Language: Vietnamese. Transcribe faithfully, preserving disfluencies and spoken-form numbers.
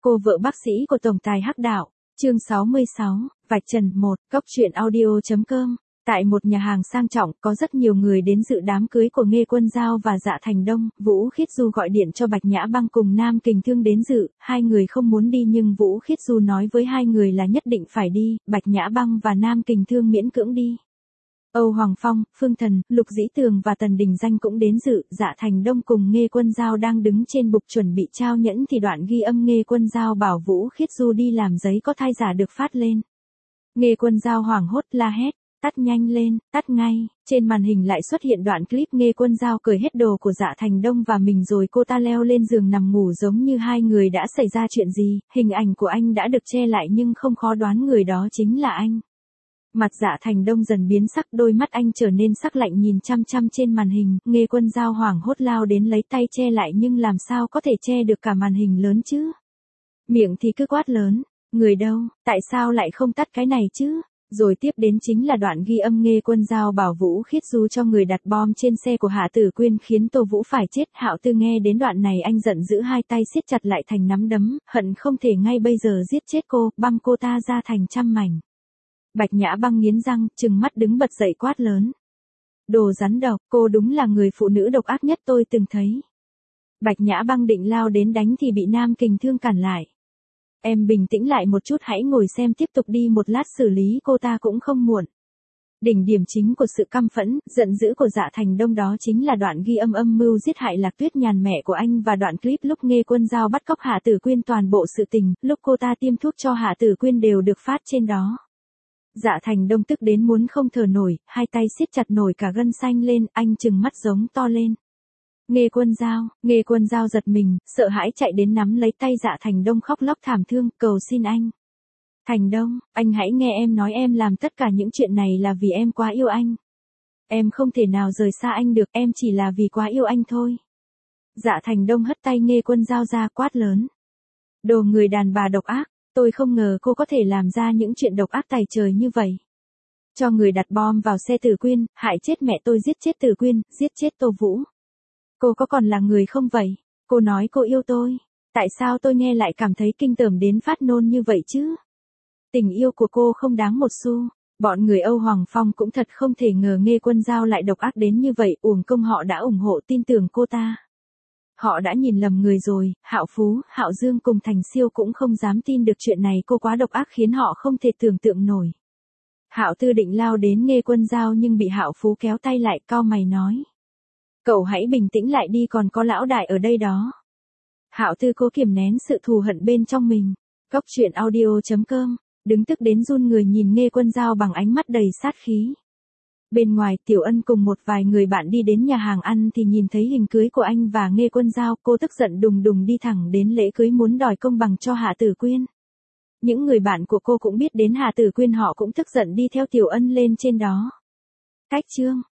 Cô vợ bác sĩ của tổng tài Hắc Đạo, chương sáu mươi sáu, vạch trần một, cốc truyện audio.com. Tại một nhà hàng sang trọng, có rất nhiều người đến dự đám cưới của Nghê Quân Dao và Dạ Thành Đông. Vũ Khiết Du gọi điện cho Bạch Nhã Băng cùng Nam Kình Thương đến dự, hai người không muốn đi nhưng Vũ Khiết Du nói với hai người là nhất định phải đi, Bạch Nhã Băng và Nam Kình Thương miễn cưỡng đi. Âu Hoàng Phong, Phương Thần, Lục Dĩ Tường và Tần Đình Danh cũng đến dự. Dạ Thành Đông cùng Nghê Quân Dao đang đứng trên bục chuẩn bị trao nhẫn thì đoạn ghi âm Nghê Quân Dao bảo Vũ Khiết Du đi làm giấy có thai giả được phát lên. Nghê Quân Dao hoảng hốt la hét, tắt nhanh lên, tắt ngay. Trên màn hình lại xuất hiện đoạn clip Nghê Quân Dao cởi hết đồ của Dạ Thành Đông và mình rồi cô ta leo lên giường nằm ngủ giống như hai người đã xảy ra chuyện gì. Hình ảnh của anh đã được che lại nhưng không khó đoán người đó chính là anh. Mặt Dạ Thành Đông dần biến sắc, đôi mắt anh trở nên sắc lạnh nhìn chăm chăm trên màn hình. Nghê Quân Dao hoảng hốt lao đến lấy tay che lại nhưng làm sao có thể che được cả màn hình lớn chứ. Miệng thì cứ quát lớn, người đâu, tại sao lại không tắt cái này chứ. Rồi tiếp đến chính là đoạn ghi âm Nghê Quân Dao bảo Vũ Khiết Du cho người đặt bom trên xe của Hạ Tử Quyên khiến Tô Vũ phải chết. Hạo Tư nghe đến đoạn này anh giận dữ hai tay siết chặt lại thành nắm đấm, hận không thể ngay bây giờ giết chết cô, băm cô ta ra thành trăm mảnh. Bạch Nhã Băng nghiến răng, trừng mắt đứng bật dậy quát lớn. Đồ rắn độc, cô đúng là người phụ nữ độc ác nhất tôi từng thấy. Bạch Nhã Băng định lao đến đánh thì bị Nam Kình Thương cản lại. Em bình tĩnh lại một chút, hãy ngồi xem tiếp tục đi, một lát xử lý cô ta cũng không muộn. Đỉnh điểm chính của sự căm phẫn, giận dữ của Dạ Thành Đông đó chính là đoạn ghi âm âm mưu giết hại Lạc Tuyết Nhàn mẹ của anh và đoạn clip lúc Nghê Quân Dao bắt cóc Hạ Tử Quyên, toàn bộ sự tình, lúc cô ta tiêm thuốc cho Hạ Tử Quyên đều được phát trên đó. Dạ Thành Đông tức đến muốn không thở nổi, hai tay siết chặt nổi cả gân xanh lên, anh trừng mắt giống to lên. Nghê Quân Dao, Nghê Quân Dao giật mình, sợ hãi chạy đến nắm lấy tay Dạ Thành Đông khóc lóc thảm thương, cầu xin anh. Thành Đông, anh hãy nghe em nói, em làm tất cả những chuyện này là vì em quá yêu anh. Em không thể nào rời xa anh được, em chỉ là vì quá yêu anh thôi. Dạ Thành Đông hất tay Nghê Quân Dao ra quát lớn. Đồ người đàn bà độc ác, tôi không ngờ cô có thể làm ra những chuyện độc ác tày trời như vậy. Cho người đặt bom vào xe Tử Quyên, hại chết mẹ tôi, giết chết Tử Quyên, giết chết Tô Vũ. Cô có còn là người không vậy? Cô nói cô yêu tôi. Tại sao tôi nghe lại cảm thấy kinh tởm đến phát nôn như vậy chứ? Tình yêu của cô không đáng một xu. Bọn người Âu Hoàng Phong cũng thật không thể ngờ Nghê Quân Dao lại độc ác đến như vậy, uổng công họ đã ủng hộ tin tưởng cô ta. Họ đã nhìn lầm người rồi. Hạo Phú, Hạo Dương cùng Thành Siêu cũng không dám tin được chuyện này, cô quá độc ác khiến họ không thể tưởng tượng nổi. Hạo Tư định lao đến Nghê Quân Dao nhưng bị Hạo Phú kéo tay lại, cau mày nói. Cậu hãy bình tĩnh lại đi, còn có lão đại ở đây đó. Hạo Tư cố kiềm nén sự thù hận bên trong mình. Cốc truyện audio.com, đứng tức đến run người nhìn Nghê Quân Dao bằng ánh mắt đầy sát khí. Bên ngoài, Tiểu Ân cùng một vài người bạn đi đến nhà hàng ăn thì nhìn thấy hình cưới của anh và Nghê Quân Dao, cô tức giận đùng đùng đi thẳng đến lễ cưới muốn đòi công bằng cho Hạ Tử Quyên. Những người bạn của cô cũng biết đến Hạ Tử Quyên, họ cũng tức giận đi theo Tiểu Ân lên trên đó. Cách chương